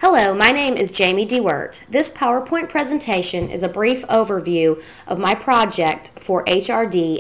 Hello, my name is Jamie DeWert. This PowerPoint presentation is a brief overview of my project for HRD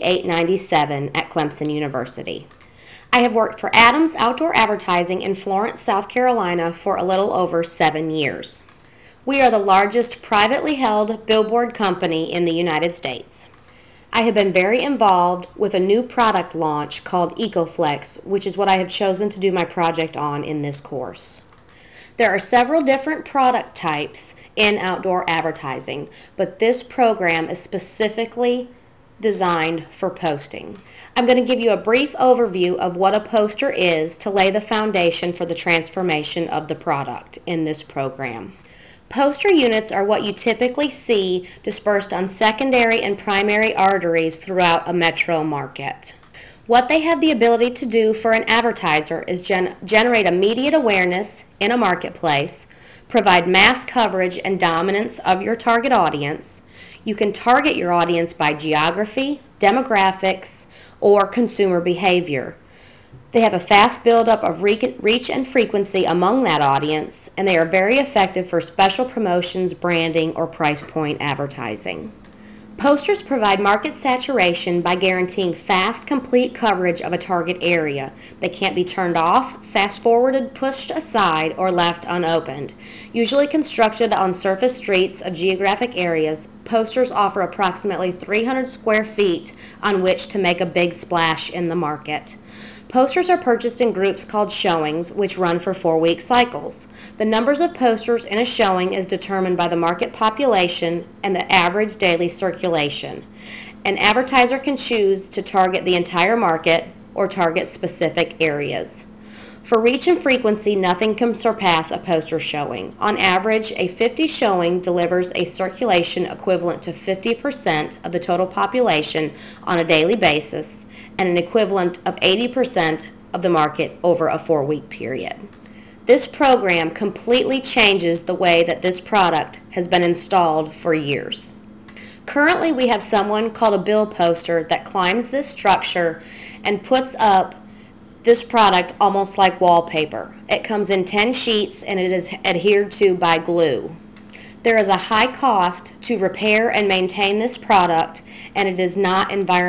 897 at Clemson University. I have worked for Adams Outdoor Advertising in Florence, South Carolina for a little over 7 years. We are the largest privately held billboard company in the United States. I have been very involved with a new product launch called EcoFlex, which is what I have chosen to do my project on in this course. There are several different product types in outdoor advertising, but this program is specifically designed for posting. I'm going to give you a brief overview of what a poster is to lay the foundation for the transformation of the product in this program. Poster units are what you typically see dispersed on secondary and primary arteries throughout a metro market. What they have the ability to do for an advertiser is generate immediate awareness in a marketplace, provide mass coverage and dominance of your target audience. You can target your audience by geography, demographics, or consumer behavior. They have a fast buildup of reach and frequency among that audience, and they are very effective for special promotions, branding, or price point advertising. Posters provide market saturation by guaranteeing fast, complete coverage of a target area. They can't be turned off, fast-forwarded, pushed aside, or left unopened. Usually constructed on surface streets of geographic areas, posters offer approximately 300 square feet on which to make a big splash in the market. Posters are purchased in groups called showings, which run for 4-week cycles. The numbers of posters in a showing is determined by the market population and the average daily circulation. An advertiser can choose to target the entire market or target specific areas. For reach and frequency, nothing can surpass a poster showing. On average, a 50 showing delivers a circulation equivalent to 50% of the total population on a daily basis, and an equivalent of 80% of the market over a 4-week period. This program completely changes the way that this product has been installed for years. Currently, we have someone called a bill poster that climbs this structure and puts up this product almost like wallpaper. It comes in 10 sheets and it is adhered to by glue. There is a high cost to repair and maintain this product, and it is not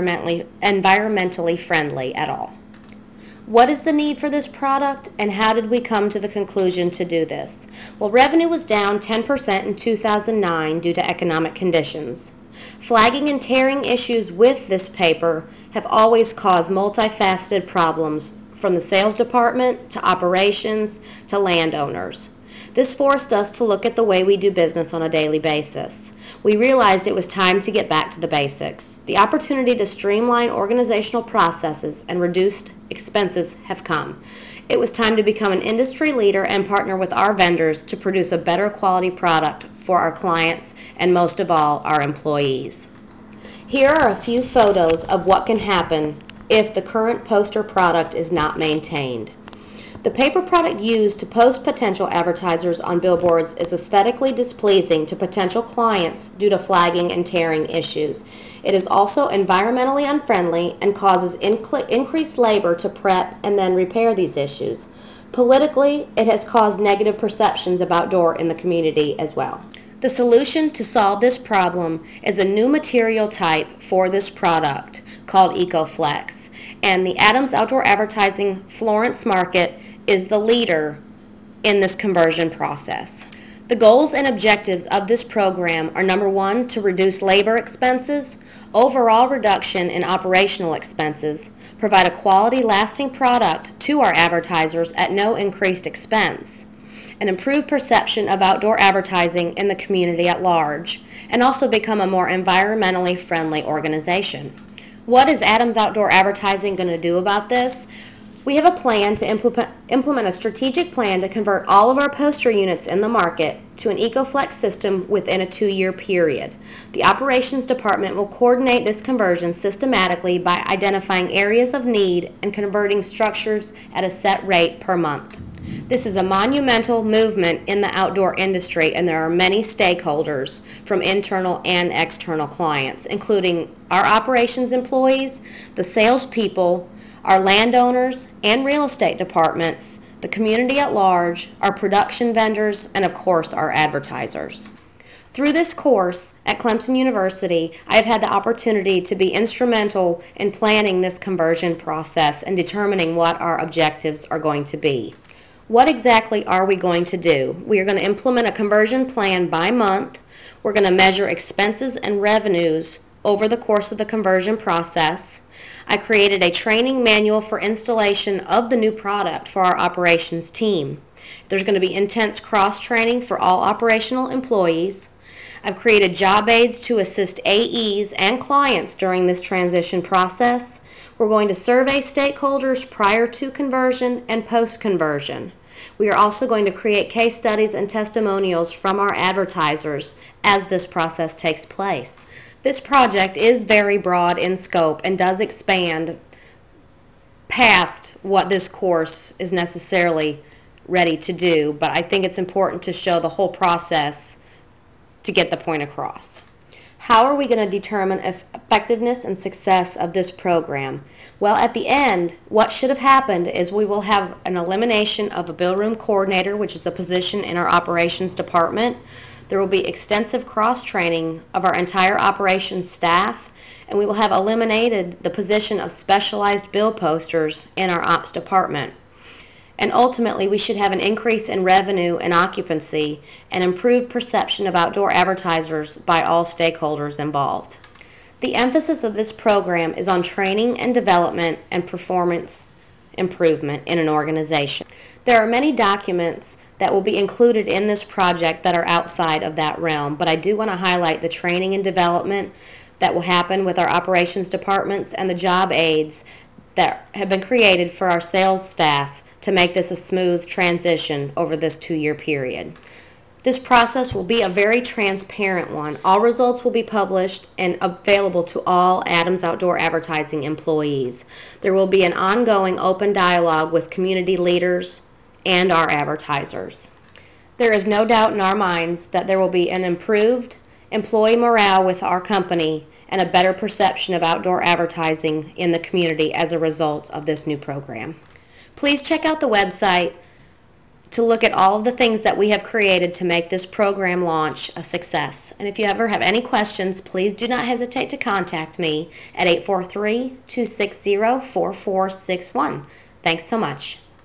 environmentally friendly at all. What is the need for this product, and how did we come to the conclusion to do this? Well, revenue was down 10% in 2009 due to economic conditions. Flagging and tearing issues with this paper have always caused multifaceted problems, from the sales department to operations to landowners. This forced us to look at the way we do business on a daily basis. We realized it was time to get back to the basics. The opportunity to streamline organizational processes and reduce expenses have come. It was time to become an industry leader and partner with our vendors to produce a better quality product for our clients and, most of all, our employees. Here are a few photos of what can happen if the current poster product is not maintained. The paper product used to post potential advertisers on billboards is aesthetically displeasing to potential clients due to flagging and tearing issues. It is also environmentally unfriendly and causes increased labor to prep and then repair these issues. Politically, it has caused negative perceptions of outdoor in the community as well. The solution to solve this problem is a new material type for this product called EcoFlex, and the Adams Outdoor Advertising Florence market is the leader in this conversion process. The goals and objectives of this program are: number one, to reduce labor expenses, overall reduction in operational expenses, provide a quality, lasting product to our advertisers at no increased expense, an improved perception of outdoor advertising in the community at large, and also become a more environmentally friendly organization. What is Adams Outdoor Advertising going to do about this? We have a plan to implement a strategic plan to convert all of our poster units in the market to an EcoFlex system within a 2-year period. The operations department will coordinate this conversion systematically by identifying areas of need and converting structures at a set rate per month. This is a monumental movement in the outdoor industry, and there are many stakeholders from internal and external clients, including our operations employees, the salespeople, our landowners and real estate departments, the community at large, our production vendors, and of course our advertisers. Through this course at Clemson University, I have had the opportunity to be instrumental in planning this conversion process and determining what our objectives are going to be. What exactly are we going to do? We are going to implement a conversion plan by month. We're going to measure expenses and revenues over the course of the conversion process. I created a training manual for installation of the new product for our operations team. There's going to be intense cross-training for all operational employees. I've created job aids to assist AEs and clients during this transition process. We're going to survey stakeholders prior to conversion and post-conversion. We are also going to create case studies and testimonials from our advertisers as this process takes place. This project is very broad in scope and does expand past what this course is necessarily ready to do, but I think it's important to show the whole process to get the point across. How are we going to determine effectiveness and success of this program? Well, at the end, what should have happened is we will have an elimination of a bill room coordinator, which is a position in our operations department. There will be extensive cross-training of our entire operations staff, and we will have eliminated the position of specialized bill posters in our ops department. And ultimately, we should have an increase in revenue and occupancy and improved perception of outdoor advertisers by all stakeholders involved. The emphasis of this program is on training and development and performance improvement in an organization. There are many documents that will be included in this project that are outside of that realm, but I do want to highlight the training and development that will happen with our operations departments and the job aids that have been created for our sales staff to make this a smooth transition over this 2-year period. This process will be a very transparent one. All results will be published and available to all Adams Outdoor Advertising employees. There will be an ongoing open dialogue with community leaders and our advertisers. There is no doubt in our minds that there will be an improved employee morale with our company and a better perception of outdoor advertising in the community as a result of this new program. Please check out the website to look at all of the things that we have created to make this program launch a success. And if you ever have any questions, please do not hesitate to contact me at 843-260-4461. Thanks so much.